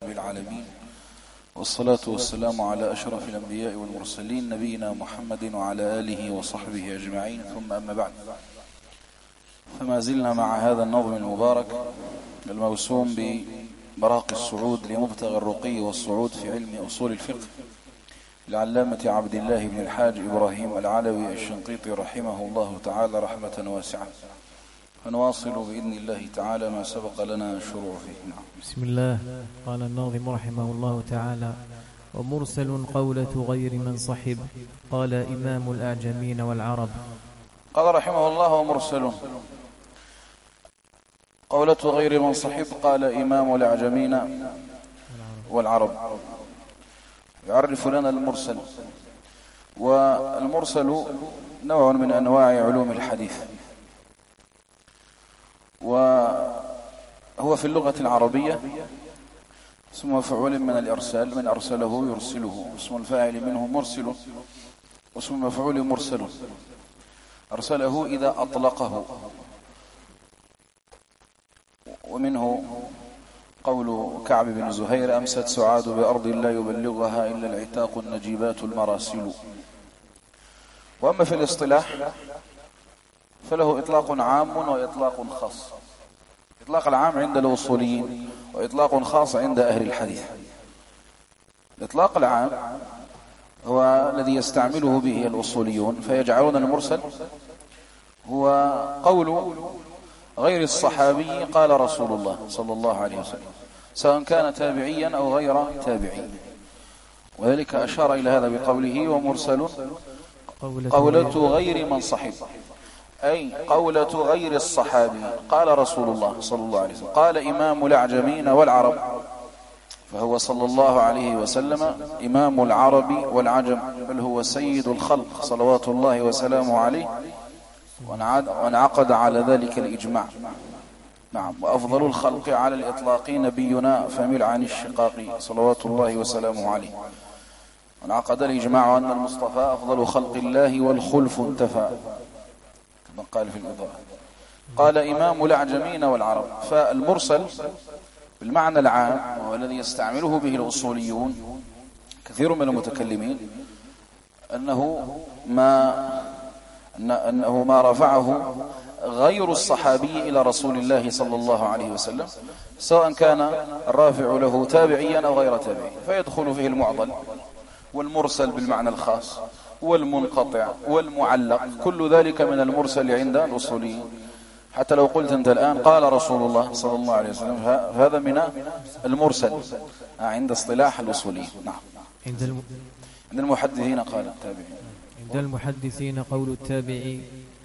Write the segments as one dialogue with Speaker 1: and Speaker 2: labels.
Speaker 1: رب العالمين، والصلاة والسلام على أشرف الأنبياء والمرسلين نبينا محمد وعلى آله وصحبه أجمعين، ثم أما بعد. فما زلنا مع هذا النظم المبارك الموسوم بمراقي الصعود لمبتغى الرقي والصعود في علم أصول الفقه العلامة عبد الله بن الحاج إبراهيم العلوي الشنقيطي رحمه الله تعالى رحمة واسعة. فنواصل بإذن الله تعالى ما سبق لنا الشروع فيه.
Speaker 2: بسم الله. قال الناظم رحمه الله تعالى: ومرسل قولة غير من صحب، قال إمام الأعجمين والعرب.
Speaker 1: قال رحمه الله: ومرسل قولة غير من صحب، قال إمام الأعجمين والعرب. يعرف لنا المرسل، والمرسل نوع من أنواع علوم الحديث، وهو في اللغة العربية اسم مفعول من الإرسال، من أرسله يرسله، اسم الفاعل منه مرسل، واسم المفعول مرسل. أرسله إذا أطلقه، ومنه قول كعب بن زهير: أمست سعاد بأرض لا يبلغها إلا العتاق النجيبات المراسل. وأما في الاصطلاح فله إطلاق عام وإطلاق خاص. إطلاق العام عند الأصوليين، وإطلاق خاص عند أهل الحديث. الإطلاق العام هو الذي يستعمله به الأصوليون، فيجعلون المرسل هو قول غير الصحابي قال رسول الله صلى الله عليه وسلم، سواء كان تابعيا أو غير تابعي. وذلك أشار إلى هذا بقوله: ومرسل قولة غير من صحب، أي قولة غير الصحابي قال رسول الله صلى الله عليه وسلم. قال إمام الأعجمين والعرب، فهو صلى الله عليه وسلم إمام العرب والعجم، بل هو سيد الخلق صلوات الله وسلامه عليه، وانعقد على ذلك الإجماع. نعم. وأفضل الخلق على الإطلاق نبينا فمل عن الشقاق صلوات الله وسلامه عليه. وانعقد الإجماع أن المصطفى أفضل خلق الله والخلف انتفى، كما قال في الإضاءة. قال إمام الأعجمين والعرب. فالمرسل بالمعنى العام وهو الذي يستعمله به الأصوليون كثير من المتكلمين أنه ما رفعه غير الصحابي إلى رسول الله صلى الله عليه وسلم، سواء كان الرافع له تابعيا أو غير تابعي، فيدخل فيه المعضل والمرسل بالمعنى الخاص والمنقطع والمعلق، كل ذلك من المرسل عند الأصوليين. حتى لو قلت أنت الآن قال رسول الله صلى الله عليه وسلم، هذا من المرسل عند اصطلاح الأصوليين. نعم. عند المحدثين قال التابعين.
Speaker 2: عند المحدثين قول التابعي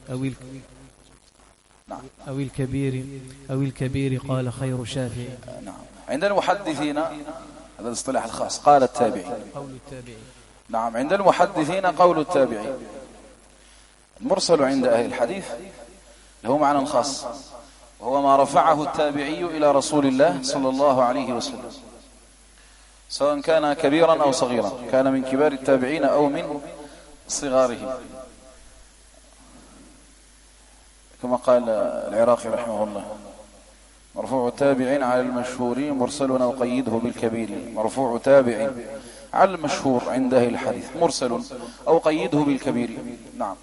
Speaker 2: أو الكبير قال خير شافعي.
Speaker 1: نعم. عند المحدثين هذا الاصطلاح الخاص قال التابعي.
Speaker 2: قول التابعي.
Speaker 1: نعم. عند المحدثين قول التابعي. المرسل عند أهل الحديث له معنى خاص، وهو ما رفعه التابعي إلى رسول الله صلى الله عليه وسلم، سواء كان كبيرا أو صغيرا، كان من كبار التابعين أو من صغاره، كما قال العراقي رحمه الله: مرفوع تابع على المشهور مرسل أو قيده بالكبير. مرفوع تابع على المشهور عند أهل الحديث مرسل أو قيده بالكبير. نعم.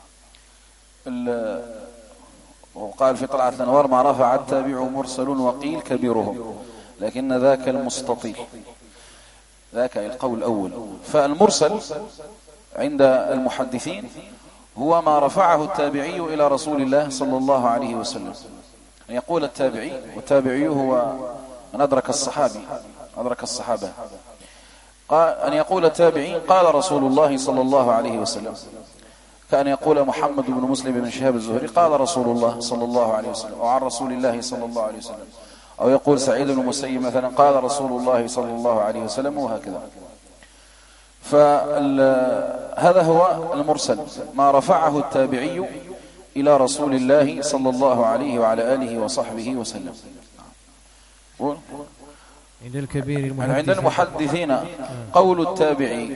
Speaker 1: وقال في طلعة الأنوار: ما رفع التابع مرسل وقيل كبيرهم، لكن ذاك المستطيل، ذاك القول الأول. فالمرسل عند المحدثين هو ما رفعه التابعي إلى رسول الله صلى الله عليه وسلم. أن يقول التابعي، والتابعي هو من أدرك الصحابة، أن يقول التابعي قال رسول الله صلى الله عليه وسلم، كأن يقول محمد بن مسلم بن شهاب الزهري قال رسول الله صلى الله عليه وسلم، وعن رسول الله صلى الله عليه وسلم. أو يقول سعيد بن المسيب مثلا قال رسول الله صلى الله عليه وسلم، وهكذا. فهذا هو المرسل، ما رفعه التابعي إلى رسول الله صلى الله عليه وعلى آله وصحبه وسلم. عند المحدثين قول التابعي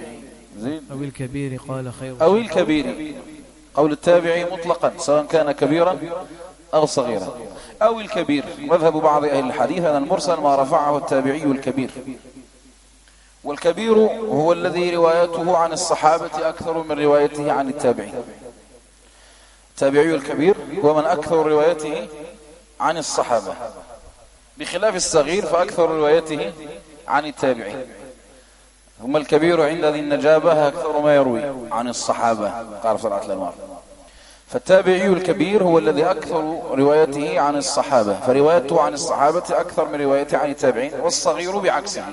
Speaker 2: أو الكبير قال خير،
Speaker 1: أو الكبير قول التابعي مطلقا، سواء كان كبيرا أو الصغيرة أو الكبير. مذهب بعض أهل الحديث أن المرسل ما رفعه التابعي الكبير، والكبير هو الذي روايته عن الصحابة أكثر من روايته عن التابعين. التابعي الكبير هو من أكثر روايته عن الصحابة، بخلاف الصغير فأكثر روايته عن التابعين. ثم الكبير عند ذي النجابة أكثر ما يروي عن الصحابة، قال في طلعت الأنوار. فالتابعي الكبير هو الذي أكثر روايته عن الصحابة، فروايته عن الصحابة أكثر من روايته عن التابعين. والصغير بعكسه.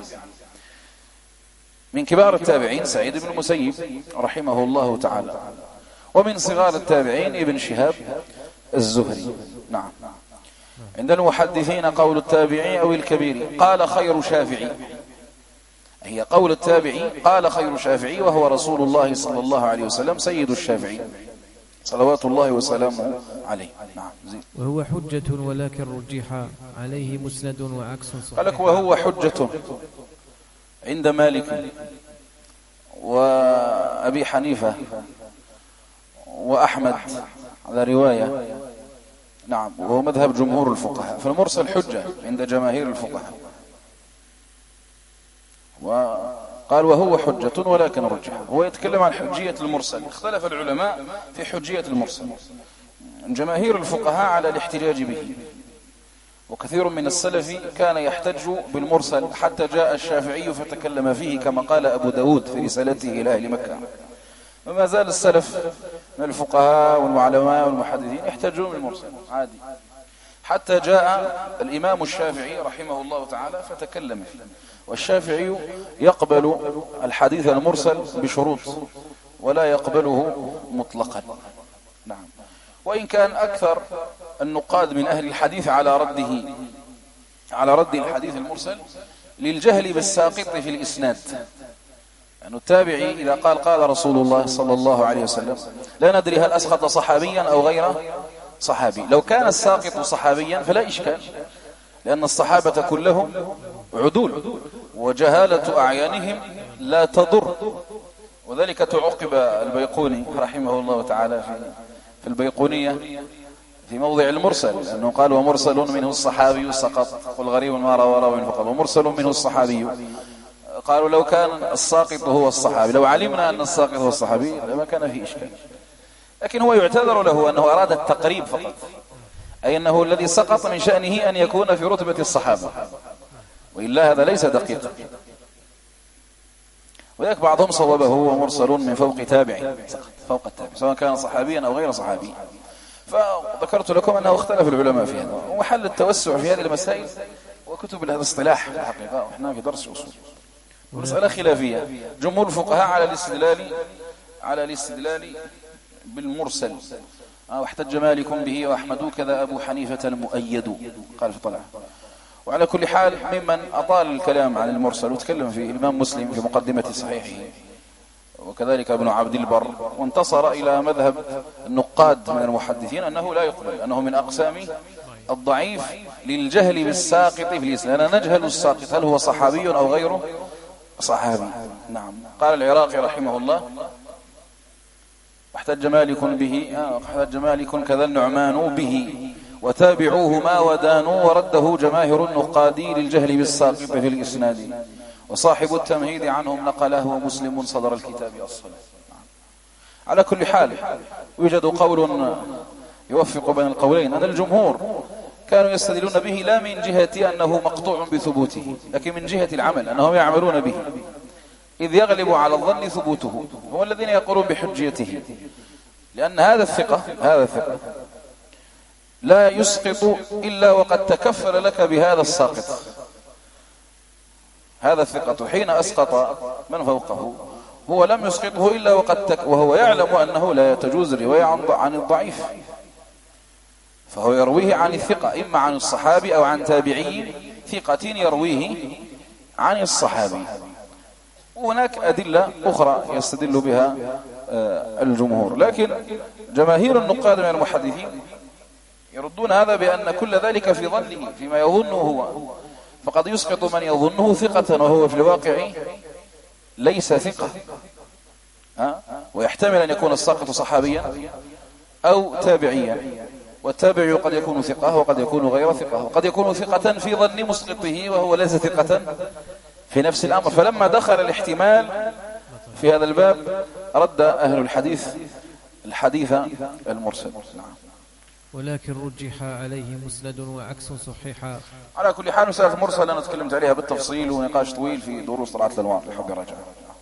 Speaker 1: من كبار التابعين سعيد بن المسيب رحمه الله تعالى، ومن صغار التابعين ابن شهاب الزهري. نعم. عند المحدثين قول التابعي أو الكبير قال خير شافعي، هي قول التابعي قال خير شافعي، وهو رسول الله صلى الله عليه وسلم سيد الشافعي صلوات الله وسلامه عليه. نعم.
Speaker 2: وهو حجة ولكن رجح عليه مسند وعكس صحيح.
Speaker 1: قال لك وهو حجة عند مالك وأبي حنيفة وأحمد، هذا رواية. نعم. وهو مذهب جمهور الفقهاء. فالمرسل حجة عند جماهير الفقهاء. وقال وهو حجة ولكن رجح. هو يتكلم عن حجية المرسل. اختلف العلماء في حجية المرسل. جماهير الفقهاء على الاحتجاج به، وكثير من السلف كان يحتج بالمرسل حتى جاء الشافعي فتكلم فيه كما قال أبو داود في رسالته إلى أهل مكة. وما زال السلف من الفقهاء والعلماء والمحدثين يحتجون بالمرسل عادي، حتى جاء الإمام الشافعي رحمه الله تعالى فتكلم فيه. والشافعي يقبل الحديث المرسل بشروط ولا يقبله مطلقا. نعم. وإن كان أكثر النقاد من أهل الحديث على رد الحديث المرسل للجهل بالساقط في الإسناد. يعني التابعي إذا قال رسول الله صلى الله عليه وسلم لا ندري هل أسقط صحابيا أو غير صحابي. لو كان الساقط صحابيا فلا إشكال، لأن الصحابة كلهم عدول وجهالة أعيانهم لا تضر. وذلك تعقب البيقوني رحمه الله تعالى في البيقونية في موضع المرسل، لأنه قال ومرسل منه الصحابي سقط، قل غريب ما روى من فقط، ومرسل منه الصحابي. قالوا لو كان الساقط هو الصحابي، لو علمنا أن الساقط هو الصحابي لما كان فيه إشكال. لكن هو يعتذر له أنه أراد التقريب فقط، أي أنه الذي سقط من شأنه أن يكون في رتبة الصحابة، وإلا هذا ليس دقيقا. وذلك بعضهم صوبه هو مرسل من فوق تابع، فوق التابع، سواء كان صحابيا أو غير صحابي. فذكرت لكم أنه اختلف العلماء في هذا، وحل التوسع في هذه المسائل وكتب لهذا الاصطلاح الحقيقة، وإحنا في درس أصول. مسألة خلافية. جمهور الفقهاء على الاستدلال بالمرسل، واحتج مالك به وأحمد كذا أبو حنيفة المؤيد، قال في طلعه. وعلى كل حال ممن أطال الكلام عن المرسل وتكلم فيه الإمام مسلم في مقدمة صحيحه، وكذلك ابن عبد البر، وانتصر إلى مذهب النقاد من المحدثين أنه لا يقبل، أنه من أقسام الضعيف للجهل بالساقط في الإسلام. أنا نجهل الساقط هل هو صحابي أو غيره صحابي. نعم. قال العراقي رحمه الله واحتج مالك كذا النعمان به وتابعوه ما ودانوا، ورده جماهر النقاد للجهل بالساقط في الإسناد، وصاحب التمهيد عنهم نقله ومسلم صدر الكتاب الصلاة. على كل حال يوجد قول يوفق بين القولين، أن الجمهور كانوا يستدلون به لا من جهة أنه مقطوع بثبوته، لكن من جهة العمل أنهم يعملون به، إذ يغلب على الظن ثبوته. هم الذين يقولون بحجيته، لأن هذا الثقة لا يسقط إلا وقد تكفل لك بهذا الساقط. هذا الثقة حين أسقط من فوقه هو لم يسقطه إلا وهو يعلم أنه لا تجوز الرواية عن الضعيف، فهو يرويه عن الثقة، إما عن الصحابي أو عن تابعي ثقة يرويه عن الصحابي. وهناك أدلة أخرى يستدل بها الجمهور، لكن جماهير النقاد من المحدثين يردون هذا بأن كل ذلك في ظنه، فيما يظنه هو، فقد يسقط من يظنه ثقة وهو في الواقع ليس ثقة، ويحتمل أن يكون الساقط صحابيا أو تابعيا. والتابعي قد يكون ثقة وقد يكون غير ثقة، وقد يكون ثقة في ظن مسقطه وهو ليس ثقة في نفس الأمر. فلما دخل الاحتمال في هذا الباب رد أهل الحديث الحديث المرسل. نعم.
Speaker 2: ولكن رجح عليه مسند وعكس صحيح.
Speaker 1: على كل حال مسألة المرسل أنا تكلمت عليها بالتفصيل ونقاش طويل في دروس طلعت الأنوار لحب رجع.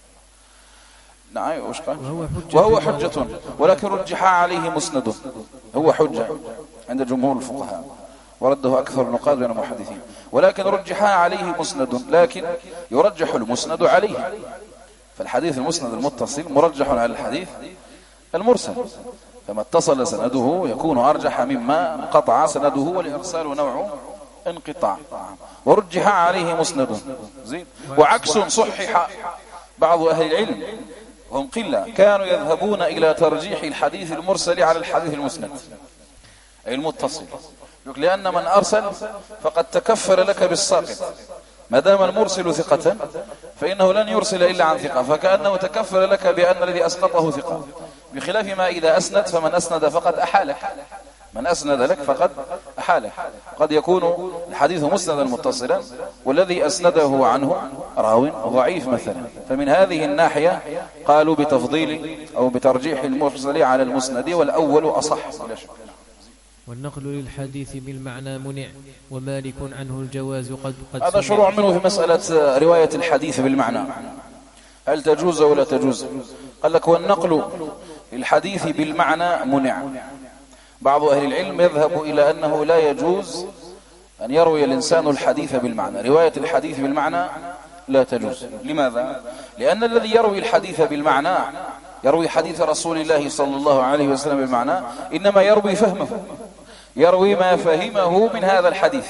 Speaker 1: نعم. وهو حجة ولكن رجح عليه مسند، هو حجة عند جمهور الفقهاء ورده أكثر النقاد بين المحدثين، ولكن رجح عليه مسند، لكن يرجح المسند عليه، فالحديث المسند المتصل مرجح على الحديث المرسل، فما اتصل سنده يكون أرجح مما انقطع سنده، والإرسال نوع انقطاع. ورجح عليه مسند زين. وعكس صحح بعض أهل العلم هم قلة كانوا يذهبون إلى ترجيح الحديث المرسل على الحديث المسند أي المتصل، لأن من أرسل فقد تكفل لك بالساقط، ما دام المرسل ثقة فإنه لن يرسل إلا عن ثقة، فكأنه تكفل لك بأن الذي أسقطه ثقة، بخلاف ما إذا أسند فمن أسند فقد أحالك، من أسند لك فقد أحالك. قد يكون الحديث مسندا متصلا والذي أسنده عنه راو ضعيف مثلا، فمن هذه الناحية قالوا بتفضيل أو بترجيح المرسل على المسند، والأول أصح.
Speaker 2: والنقل للحديث بالمعنى منع، ومالك عنه الجواز قد
Speaker 1: هذا شروع منه في مسألة رواية الحديث بالمعنى، هل تجوز ولا تجوز؟ قال لك والنقل للحديث بالمعنى منع. بعض أهل العلم يذهب إلى أنه لا يجوز أن يروي الإنسان الحديث بالمعنى، رواية الحديث بالمعنى لا تجوز. لماذا؟ لأن الذي يروي الحديث بالمعنى يروي حديث رسول الله صلى الله عليه وسلم بالمعنى إنما يروي فهمه، يروي ما فهمه من هذا الحديث،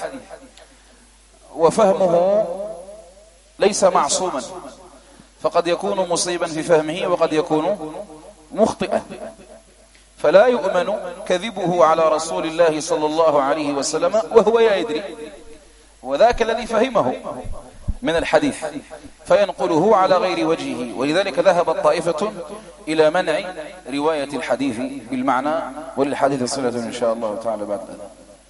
Speaker 1: وفهمه ليس معصوما، فقد يكون مصيبا في فهمه وقد يكون مخطئا، فلا يؤمن كذبه على رسول الله صلى الله عليه وسلم وهو يدري، وذاك الذي فهمه من الحديث فينقله على غير وجهه. ولذلك ذهبت طائفة إلى منع رواية الحديث بالمعنى، وللحديث صلة إن شاء الله تعالى بعد ذلك.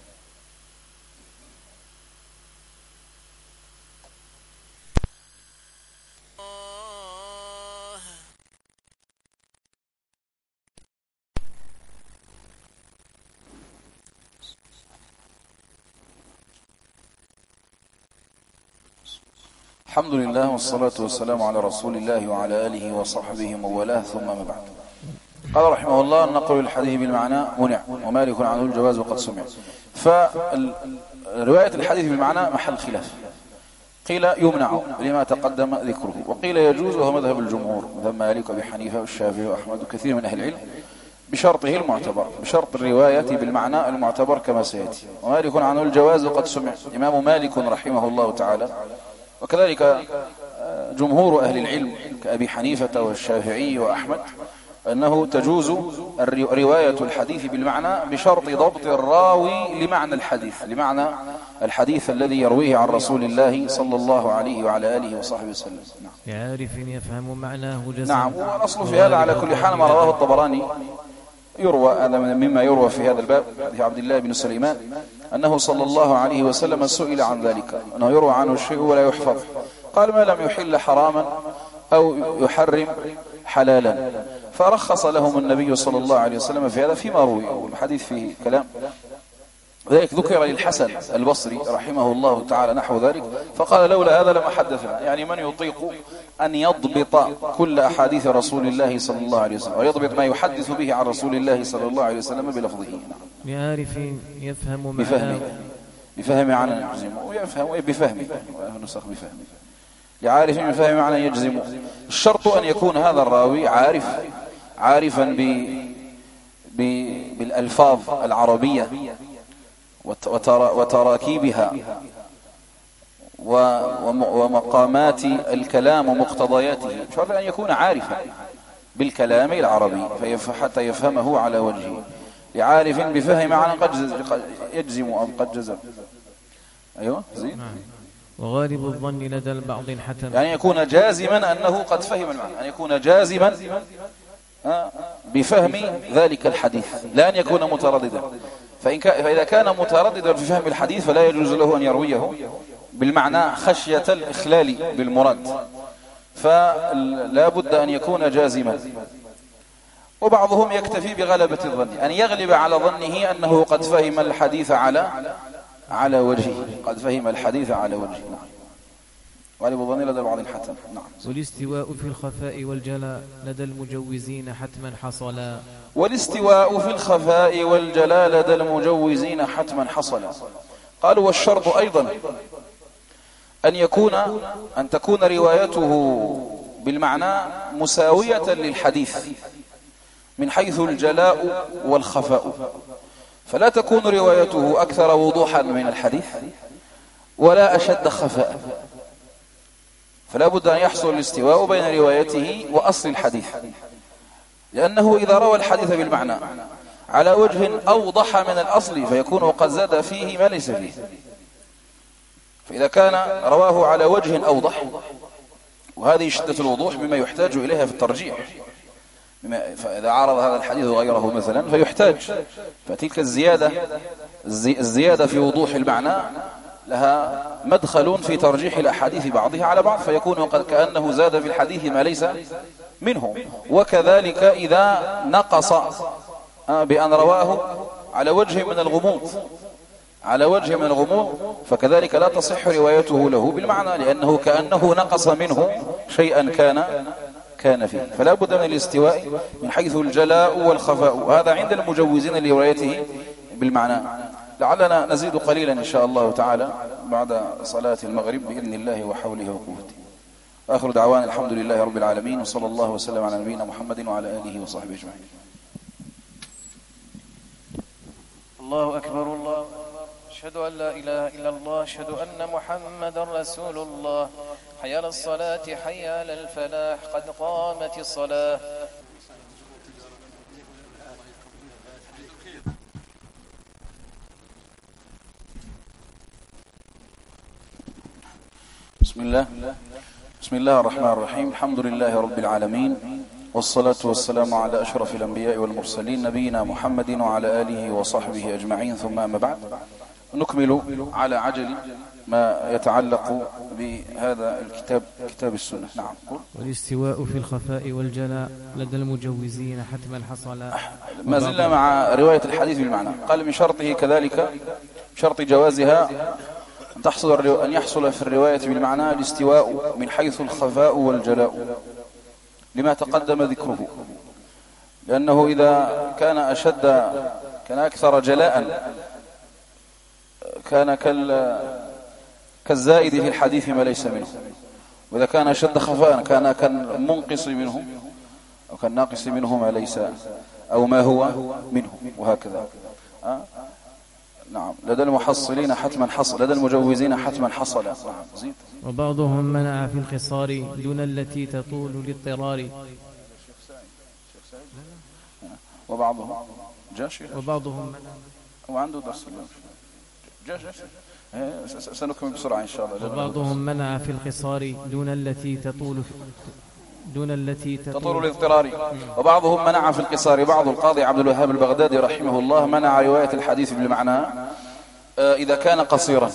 Speaker 1: الحمد لله والصلاة والسلام على رسول الله وعلى آله وصحبه وموالاه، ثم ما بعد. قال رحمه الله النقل للحديث بالمعنى منع، ومالك عنه الجواز وقد سمع. فرواية الحديث بالمعنى محل خلاف، قيل يمنع لما تقدم ذكره، وقيل يجوز، وهو مذهب الجمهور، مذهب مالك وابي حنيفة والشافعي وأحمد وكثير من أهل العلم، بشرطه المعتبر، بشرط الرواية بالمعنى المعتبر كما سيأتي. ومالك عنه الجواز وقد سمع، إمام مالك رحمه الله تعالى، وكذلك جمهور أهل العلم كأبي حنيفة والشافعي وأحمد، أنه تجوز رواية الحديث بالمعنى بشرط ضبط الراوي لمعنى الحديث، لمعنى الحديث الذي يرويه عن رسول الله صلى الله عليه وعلى آله وصحبه وسلم.
Speaker 2: يعرف يفهم معناه جزم.
Speaker 1: نعم. والأصل في هذا على كل حال ما رواه الطبراني، يروى هذا مما يروى في هذا الباب حديث عبد الله بن سليمان أنه صلى الله عليه وسلم سئل عن ذلك، أنه يروى عنه الشيء ولا يحفظ، قال ما لم يحل حراما أو يحرم حلالا، فرخص لهم النبي صلى الله عليه وسلم في هذا فيما روي، والحديث فيه كلام. ذلك ذكر للحسن البصري رحمه الله تعالى نحو ذلك، فقال لولا هذا لما حدثنا، يعني من يطيق أن يضبط كل أحاديث رسول الله صلى الله عليه وسلم ويضبط ما يحدث به عن رسول الله صلى الله عليه وسلم بلفظه.
Speaker 2: لعارف يفهم
Speaker 1: بفهمه، بفهم معنى يجزم، ويفهم بفهمه، ونسخ بفهمه. لعارف بفهم معنى يجزم، الشرط أن يكون هذا الراوي عارفا بالألفاظ العربية وتراكيبها ومقامات الكلام ومقتضياته، شرط أن يكون عارفا بالكلام العربي حتى يفهمه على وجهه. لعارف بفهم معنى قد يجزم أو قد جزم. أيوة زين.
Speaker 2: وغالب الظن لدى البعض حتم،
Speaker 1: يعني يكون جازما أنه قد فهم المعنى، أن يكون جازما بفهم ذلك الحديث، لا أن يكون مترددا. فإذا كان مترددا في فهم الحديث فلا يجوز له أن يرويه بالمعنى خشية الإخلال بالمراد، فلا بد أن يكون جازما. وبعضهم يكتفي بغلبة الظن، أن يغلب على ظنه أنه قد فهم الحديث على وجهه، قد فهم الحديث على وجهه. نعم. غالب الظن لدى بعض الحتم. نعم.
Speaker 2: والاستواء في الخفاء والجلاء لدى المجوزين حتما حصلا.
Speaker 1: والاستواء في الخفاء والجلاء لدى المجوزين حتما حصلا. قالوا والشرط أيضا أن تكون روايته بالمعنى مساوية للحديث من حيث الجلاء والخفاء، فلا تكون روايته أكثر وضوحا من الحديث ولا أشد خفاء، فلا بد أن يحصل الاستواء بين روايته وأصل الحديث، لأنه إذا روى الحديث بالمعنى على وجه أوضح من الأصل فيكون قد زاد فيه ما ليس فيه. فإذا كان رواه على وجه أوضح، وهذه شدة الوضوح مما يحتاج إليها في الترجيح، فإذا عارض هذا الحديث وغيره مثلا فيحتاج، فتلك الزيادة في وضوح المعنى لها مدخل في ترجيح الأحاديث بعضها على بعض، فيكون قد كأنه زاد في الحديث ما ليس منه. وكذلك إذا نقص بأن رواه على وجه من الغموض فكذلك لا تصح روايته له بالمعنى، لأنه كأنه نقص منه شيئا كان فيه. فلا بد من الاستواء من حيث الجلاء والخفاء، وهذا عند المجوزين لروايته بالمعنى. لعلنا نزيد قليلا إن شاء الله تعالى بعد صلاة المغرب بإذن الله وحوله وقوته. آخر دعوانا الحمد لله رب العالمين، وصلى الله وسلم على نبينا محمد وعلى آله وصحبه أجمعين.
Speaker 3: الله أكبر الله أكبر. أشهد أن لا إله إلا الله، أشهد أن محمدا رسول الله. حي على الصلاة حي على الفلاح، قد قامت الصلاة.
Speaker 1: بسم الله الرحمن الرحيم. الحمد لله رب العالمين، والصلاة والسلام على أشرف الأنبياء والمرسلين نبينا محمد وعلى آله وصحبه أجمعين، ثم أما بعد. نكمل على عجل ما يتعلق بهذا الكتاب، كتاب السنة. نعم.
Speaker 2: والاستواء في الخفاء والجلاء لدى المجوزين حتما حصل.
Speaker 1: ما زلنا مع رواية الحديث بالمعنى. قال من شرطه كذلك، شرط جوازها أن يحصل في الرواية بالمعنى الاستواء من حيث الخفاء والجلاء، لما تقدم ذكره، لأنه إذا كان أكثر جلاء كان كالزائد في الحديث ما ليس منه، وإذا كان أشد خفاء كان منقص منه، أو كان ناقص منه ما ليس أو ما هو منه، وهكذا. نعم. لدى المحصلين حتما حصل، لدى المجوزين حتما حصل. زيد.
Speaker 2: وبعضهم منع في القصار دون التي تطول للاضطرار. وبعضهم
Speaker 1: وعنده درس سنكمل بسرعة إن شاء الله.
Speaker 2: وبعضهم منع في القصار دون التي تطول
Speaker 1: الاضطرار. وبعضهم منع في القصار. بعض القاضي عبد الوهاب البغدادي رحمه الله منع رواية الحديث بالمعنى إذا كان قصيرا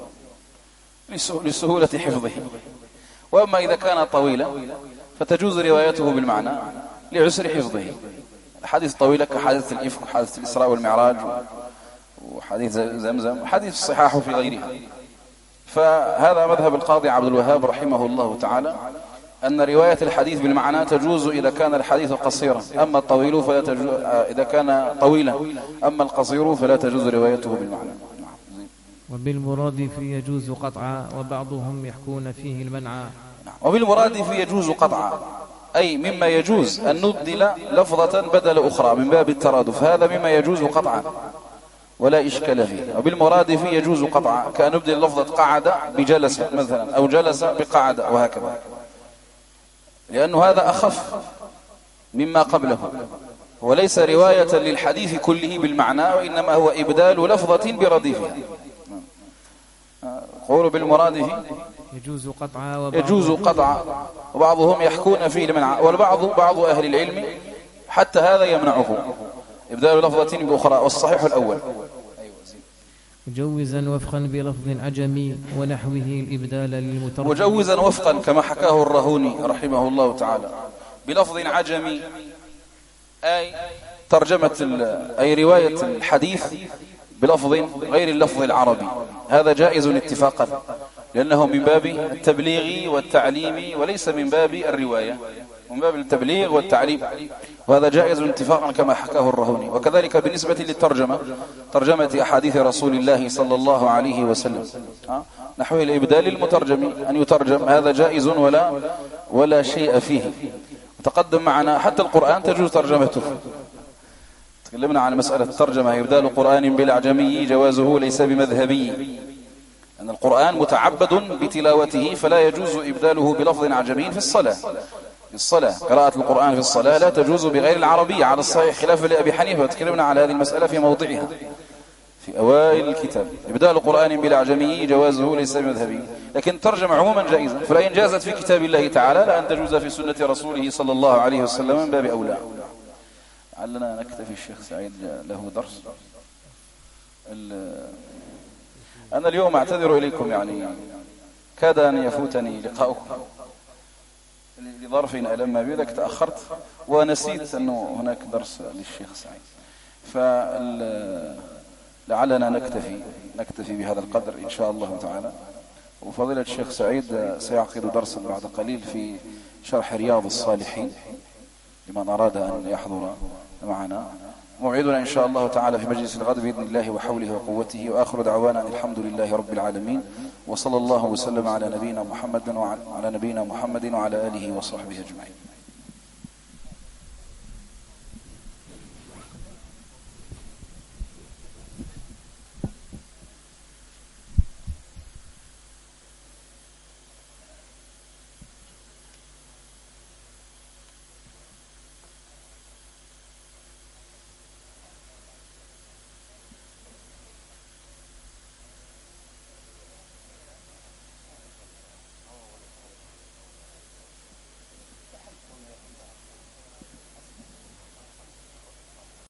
Speaker 1: لسهولة حفظه، وأما إذا كان طويلا فتجوز روايته بالمعنى لعسر حفظه. الحديث طويلة كحادثة الإفك وحادثة الإسراء والمعراج وحديث زمزم وحديث الصحاح في غيرها. فهذا مذهب القاضي عبد الوهاب رحمه الله تعالى، أن رواية الحديث بالمعنى تجوز إذا كان الحديث قصيرا، أما الطويل فلا تجوز إذا كان طويلا، أما القصير فلا تجوز روايته بالمعنى.
Speaker 2: وبالمراد في يجوز قطعا، وبعضهم يحكون فيه المنع.
Speaker 1: وبالمراد في يجوز قطعا، أي مما يجوز أن نبدل لفظة بدل أخرى من باب الترادف، هذا مما يجوز قطعا ولا إشكال فيه. وبالمراد في يجوز قطعا، كأن نبدل لفظة قعد بجلس مثلا، أو جلس بقعد، وهكذا، لأنه هذا أخف مما قبله، وليس رواية للحديث كله بالمعنى، وإنما هو إبدال لفظة برديفها. قولوا بالمراد فيه يجوز قطعا، وبعضهم يحكون فيه المنع، بعض أهل العلم حتى هذا يمنعه إبدال لفظة بأخرى، والصحيح الأول.
Speaker 2: مجوزا وفقا بلفظ عجمي ونحوه الإبدال للمترجم.
Speaker 1: مجوزا وفقا كما حكاه الرهوني رحمه الله تعالى بلفظ عجمي، أي ترجمة أي رواية الحديث بلفظ غير اللفظ العربي. هذا جائز اتفاقا، لأنه من باب التبليغ والتعليم وليس من باب الرواية، من باب التبليغ والتعليم، وهذا جائز اتفاقا كما حكاه الرهوني. وكذلك بالنسبة للترجمة، ترجمة أحاديث رسول الله صلى الله عليه وسلم نحو الإبدال للمترجم أن يترجم، هذا جائز ولا شيء فيه. تقدم معنا حتى القرآن تجوز ترجمته، تكلمنا عن مسألة الترجمة إبدال قرآن بالأعجمي جوازه ليس بمذهبي، أن القرآن متعبد بتلاوته فلا يجوز إبداله بلفظ عجمي في الصلاة. قراءة القرآن في الصلاة لا تجوز بغير العربية على الصحيح، خلافا لأبي حنيفة، وتكلمنا على هذه المسألة في موضعها في أوائل الكتاب. إبدال قرآن بالأعجمي جوازه ليس بمذهبي، لكن ترجم عموما جائزة، فلئن جازت في كتاب الله تعالى لأن تجوز في سنة رسوله صلى الله عليه وسلم من باب أولى. علنا نكتفي، الشيخ سعيد له درس. أنا اليوم أعتذر إليكم، يعني كاد أن يفوتني لقاؤكم لظرف ألم بي، ذاك تأخرت ونسيت أنه هناك درس للشيخ سعيد، فلعلنا نكتفي بهذا القدر إن شاء الله تعالى. وفضيلة الشيخ سعيد سيعقد درسا بعد قليل في شرح رياض الصالحين لمن أراد أن يحضر معنا. موعدنا إن شاء الله تعالى في مجلس الغد بإذن الله وحوله وقوته. وآخر دعوانا الحمد لله رب العالمين، وصلى الله وسلم على نبينا محمد وعلى آله وصحبه أجمعين.